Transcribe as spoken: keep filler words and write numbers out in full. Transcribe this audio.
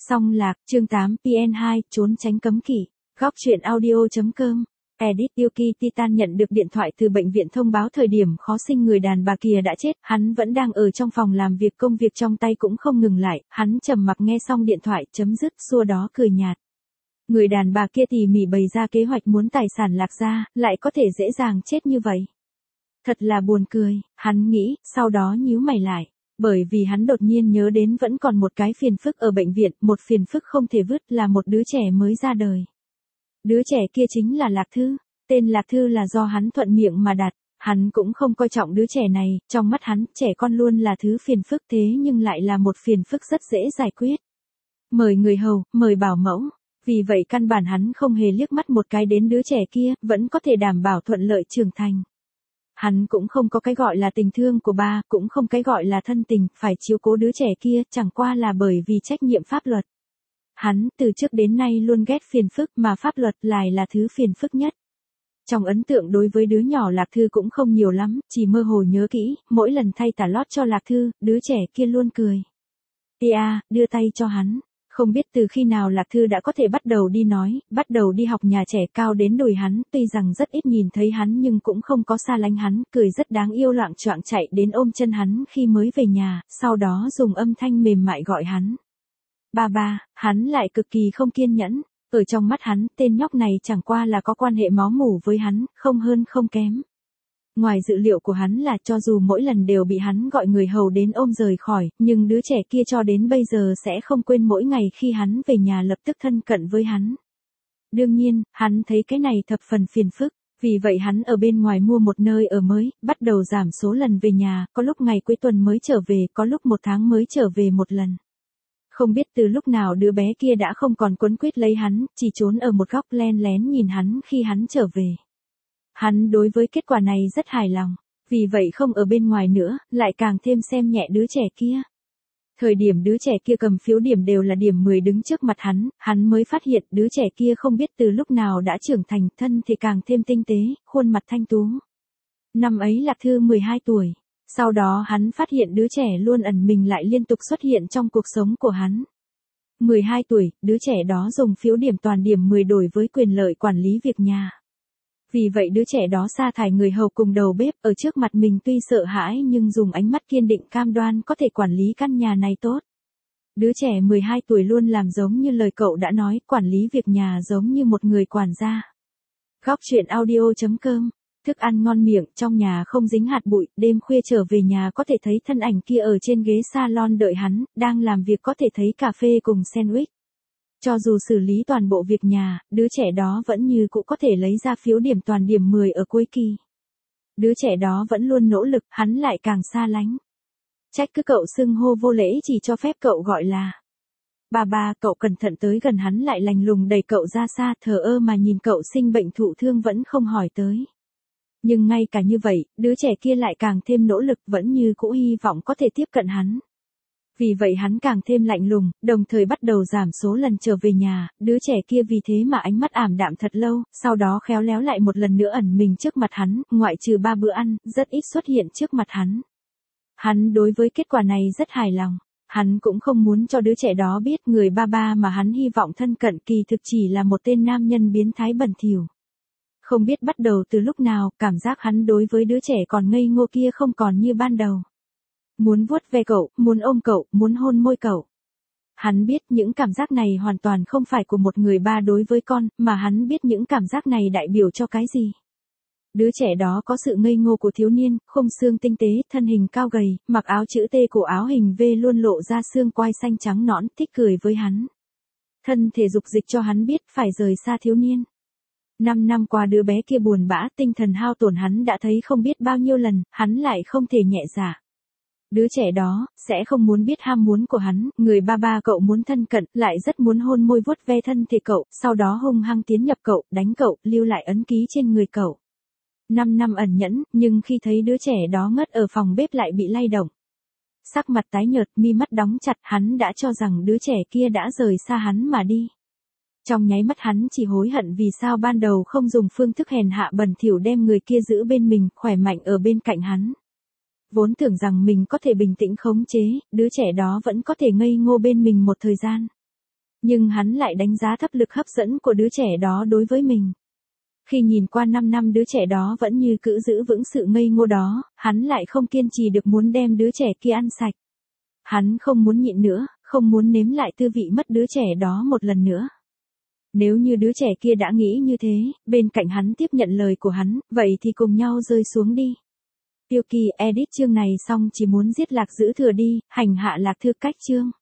Song Lạc, chương tám pê en hai, trốn tránh cấm kỵ. Góc truyện audio.com. Edit Yuki Titan nhận được điện thoại từ bệnh viện thông báo thời điểm khó sinh người đàn bà kia đã chết, hắn vẫn đang ở trong phòng làm việc, công việc trong tay cũng không ngừng lại, hắn trầm mặc nghe xong điện thoại, chấm dứt, xua đó cười nhạt. Người đàn bà kia tỉ mỉ bày ra kế hoạch muốn tài sản Lạc ra, lại có thể dễ dàng chết như vậy. Thật là buồn cười, hắn nghĩ, sau đó nhíu mày lại. Bởi vì hắn đột nhiên nhớ đến vẫn còn một cái phiền phức ở bệnh viện, một phiền phức không thể vứt là một đứa trẻ mới ra đời. Đứa trẻ kia chính là Lạc Thư, tên Lạc Thư là do hắn thuận miệng mà đặt, hắn cũng không coi trọng đứa trẻ này, trong mắt hắn, trẻ con luôn là thứ phiền phức thế nhưng lại là một phiền phức rất dễ giải quyết. Mời người hầu, mời bảo mẫu, vì vậy căn bản hắn không hề liếc mắt một cái đến đứa trẻ kia, vẫn có thể đảm bảo thuận lợi trưởng thành. Hắn cũng không có cái gọi là tình thương của ba, cũng không cái gọi là thân tình, phải chiếu cố đứa trẻ kia, chẳng qua là bởi vì trách nhiệm pháp luật. Hắn, từ trước đến nay luôn ghét phiền phức mà pháp luật lại là thứ phiền phức nhất. Trong ấn tượng đối với đứa nhỏ Lạc Thư cũng không nhiều lắm, chỉ mơ hồ nhớ kỹ, mỗi lần thay tả lót cho Lạc Thư, đứa trẻ kia luôn cười. Tia, đưa tay cho hắn. Không biết từ khi nào Lạc Thư đã có thể bắt đầu đi nói, bắt đầu đi học nhà trẻ, cao đến đùi hắn, tuy rằng rất ít nhìn thấy hắn nhưng cũng không có xa lánh hắn, cười rất đáng yêu, loạng choạng chạy đến ôm chân hắn khi mới về nhà, sau đó dùng âm thanh mềm mại gọi hắn. Ba ba, hắn lại cực kỳ không kiên nhẫn, ở trong mắt hắn, tên nhóc này chẳng qua là có quan hệ máu mủ với hắn, không hơn không kém. Ngoài dự liệu của hắn là cho dù mỗi lần đều bị hắn gọi người hầu đến ôm rời khỏi, nhưng đứa trẻ kia cho đến bây giờ sẽ không quên mỗi ngày khi hắn về nhà lập tức thân cận với hắn. Đương nhiên, hắn thấy cái này thập phần phiền phức, vì vậy hắn ở bên ngoài mua một nơi ở mới, bắt đầu giảm số lần về nhà, có lúc ngày cuối tuần mới trở về, có lúc một tháng mới trở về một lần. Không biết từ lúc nào đứa bé kia đã không còn quấn quýt lấy hắn, chỉ trốn ở một góc len lén nhìn hắn khi hắn trở về. Hắn đối với kết quả này rất hài lòng, vì vậy không ở bên ngoài nữa, lại càng thêm xem nhẹ đứa trẻ kia. Thời điểm đứa trẻ kia cầm phiếu điểm đều là điểm mười đứng trước mặt hắn, hắn mới phát hiện đứa trẻ kia không biết từ lúc nào đã trưởng thành, thân thì càng thêm tinh tế, khuôn mặt thanh tú. Năm ấy Lạc Thư mười hai tuổi, sau đó hắn phát hiện đứa trẻ luôn ẩn mình lại liên tục xuất hiện trong cuộc sống của hắn. mười hai tuổi, đứa trẻ đó dùng phiếu điểm toàn điểm mười đổi với quyền lợi quản lý việc nhà. Vì vậy đứa trẻ đó sa thải người hầu cùng đầu bếp, ở trước mặt mình tuy sợ hãi nhưng dùng ánh mắt kiên định cam đoan có thể quản lý căn nhà này tốt. Đứa trẻ mười hai tuổi luôn làm giống như lời cậu đã nói, quản lý việc nhà giống như một người quản gia. Góc truyện audio.com. Thức ăn ngon miệng, trong nhà không dính hạt bụi, đêm khuya trở về nhà có thể thấy thân ảnh kia ở trên ghế salon đợi hắn, đang làm việc có thể thấy cà phê cùng sandwich. Cho dù xử lý toàn bộ việc nhà, đứa trẻ đó vẫn như cũ có thể lấy ra phiếu điểm toàn điểm mười ở cuối kỳ. Đứa trẻ đó vẫn luôn nỗ lực, hắn lại càng xa lánh. Trách cứ cậu xưng hô vô lễ, chỉ cho phép cậu gọi là bà bà, cậu cẩn thận tới gần hắn lại lành lùng đẩy cậu ra xa, thờ ơ mà nhìn cậu sinh bệnh thụ thương vẫn không hỏi tới. Nhưng ngay cả như vậy, đứa trẻ kia lại càng thêm nỗ lực, vẫn như cũ hy vọng có thể tiếp cận hắn. Vì vậy hắn càng thêm lạnh lùng, đồng thời bắt đầu giảm số lần trở về nhà, đứa trẻ kia vì thế mà ánh mắt ảm đạm thật lâu, sau đó khéo léo lại một lần nữa ẩn mình trước mặt hắn, ngoại trừ ba bữa ăn, rất ít xuất hiện trước mặt hắn. Hắn đối với kết quả này rất hài lòng, hắn cũng không muốn cho đứa trẻ đó biết người ba ba mà hắn hy vọng thân cận kỳ thực chỉ là một tên nam nhân biến thái bẩn thỉu. Không biết bắt đầu từ lúc nào, cảm giác hắn đối với đứa trẻ còn ngây ngô kia không còn như ban đầu. Muốn vuốt ve cậu, muốn ôm cậu, muốn hôn môi cậu. Hắn biết những cảm giác này hoàn toàn không phải của một người ba đối với con, mà hắn biết những cảm giác này đại biểu cho cái gì. Đứa trẻ đó có sự ngây ngô của thiếu niên, khung xương tinh tế, thân hình cao gầy, mặc áo chữ T, cổ áo hình V luôn lộ ra xương quai xanh trắng nõn, thích cười với hắn. Thân thể dục dịch cho hắn biết phải rời xa thiếu niên. Năm năm qua đứa bé kia buồn bã, tinh thần hao tổn hắn đã thấy không biết bao nhiêu lần, hắn lại không thể nhẹ dạ. Đứa trẻ đó, sẽ không muốn biết ham muốn của hắn, người ba ba cậu muốn thân cận, lại rất muốn hôn môi vuốt ve thân thể cậu, sau đó hung hăng tiến nhập cậu, đánh cậu, lưu lại ấn ký trên người cậu. Năm năm ẩn nhẫn, nhưng khi thấy đứa trẻ đó ngất ở phòng bếp lại bị lay động. Sắc mặt tái nhợt, mi mắt đóng chặt, hắn đã cho rằng đứa trẻ kia đã rời xa hắn mà đi. Trong nháy mắt hắn chỉ hối hận vì sao ban đầu không dùng phương thức hèn hạ bẩn thỉu đem người kia giữ bên mình, khỏe mạnh ở bên cạnh hắn. Vốn tưởng rằng mình có thể bình tĩnh khống chế, đứa trẻ đó vẫn có thể ngây ngô bên mình một thời gian. Nhưng hắn lại đánh giá thấp lực hấp dẫn của đứa trẻ đó đối với mình. Khi nhìn qua năm năm đứa trẻ đó vẫn như cữ giữ vững sự ngây ngô đó, hắn lại không kiên trì được muốn đem đứa trẻ kia ăn sạch. Hắn không muốn nhịn nữa, không muốn nếm lại tư vị mất đứa trẻ đó một lần nữa. Nếu như đứa trẻ kia đã nghĩ như thế, bên cạnh hắn tiếp nhận lời của hắn, vậy thì cùng nhau rơi xuống đi. Tiêu Kỳ edit chương này xong chỉ muốn giết Lạc Dữ Thừa đi, hành hạ Lạc Thư Cách chương.